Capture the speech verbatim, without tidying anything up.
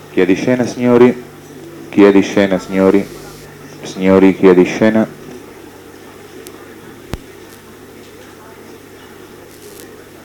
Chi è di scena, signori? Chi è di scena, signori? Signori, chi è di scena?